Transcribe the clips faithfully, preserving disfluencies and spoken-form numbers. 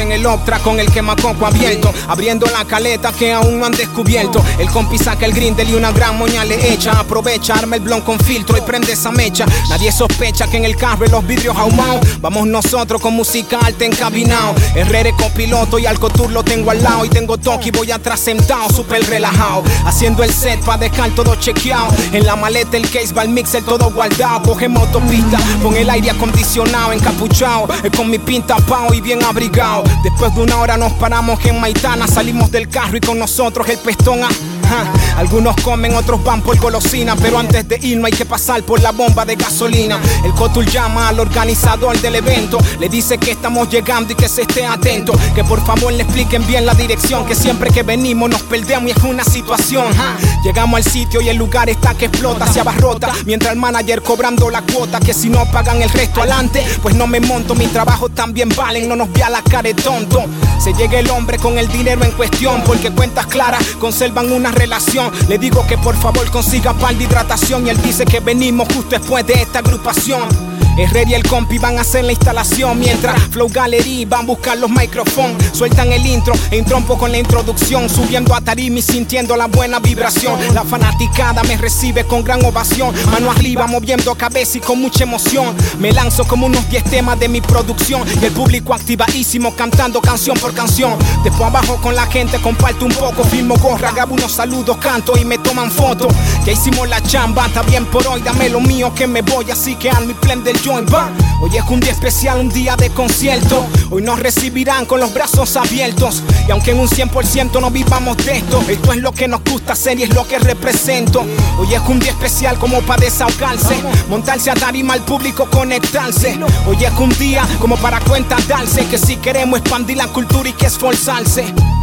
en el Optra con el quemacoco abierto, abriendo la caleta que aún no han descubierto. El compi saca el grindel y una gran moña le echa. Aprovecha, arma el blon con filtro y prende esa mecha. Nadie sospecha que en el carro los vidrios ahumados. Vamos nosotros con música alta encabinado. Herrera copiloto y Alcotur lo tengo al lado. Y tengo toque y voy atrás sentado, súper relajado. Haciendo el set pa' dejar todo chequeado. En la maleta el case va el mixer todo guardado. Cogemos autopista con el aire acondicionado, encapuchado, con mi pinta pao y bien abrigado. Después de una hora nos paramos en Maitana. Salimos del carro y con nosotros el pestón a... Ja, algunos comen, otros van por golosina, pero antes de ir no hay que pasar por la bomba de gasolina. El Cotul llama al organizador del evento, le dice que estamos llegando y que se esté atento, que por favor le expliquen bien la dirección, que siempre que venimos nos perdemos y es una situación. Ja, llegamos al sitio y el lugar está que explota, se abarrota, mientras el manager cobrando la cuota, que si no pagan el resto adelante, pues no me monto, mi trabajo también valen, no nos vea la cara de tonto. Se llega el hombre con el dinero en cuestión, porque cuentas claras conservan una relación. Le digo que por favor consiga par de hidratación y él dice que venimos justo después de esta agrupación. Herrera y el compi van a hacer la instalación, mientras Flow Gallery van a buscar los micrófonos. Sueltan el intro e trompo con la introducción, subiendo a tarima y sintiendo la buena vibración. La fanaticada me recibe con gran ovación, mano arriba moviendo cabeza y con mucha emoción. Me lanzo como unos diez temas de mi producción y el público activadísimo cantando canción por canción. Después abajo con la gente comparto un poco, filmo gorra, grabo unos saludos, canto y me toman fotos. Ya hicimos la chamba, está bien por hoy, dame lo mío que me voy, así que al mi plan del joint va. Hoy es un día especial, un día de concierto. Hoy nos recibirán con los brazos abiertos. Y aunque en un cien por ciento no vivamos de esto, esto es lo que nos gusta hacer y es lo que represento. Hoy es un día especial como para desahogarse, montarse a tarima al público, conectarse. Hoy es un día como para cuenta darse, que si queremos expandir la cultura y que esforzarse.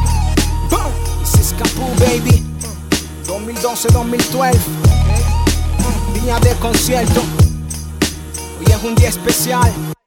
This is Capu, baby. dos mil doce dos mil doce, día de concierto. Hoy es un día especial.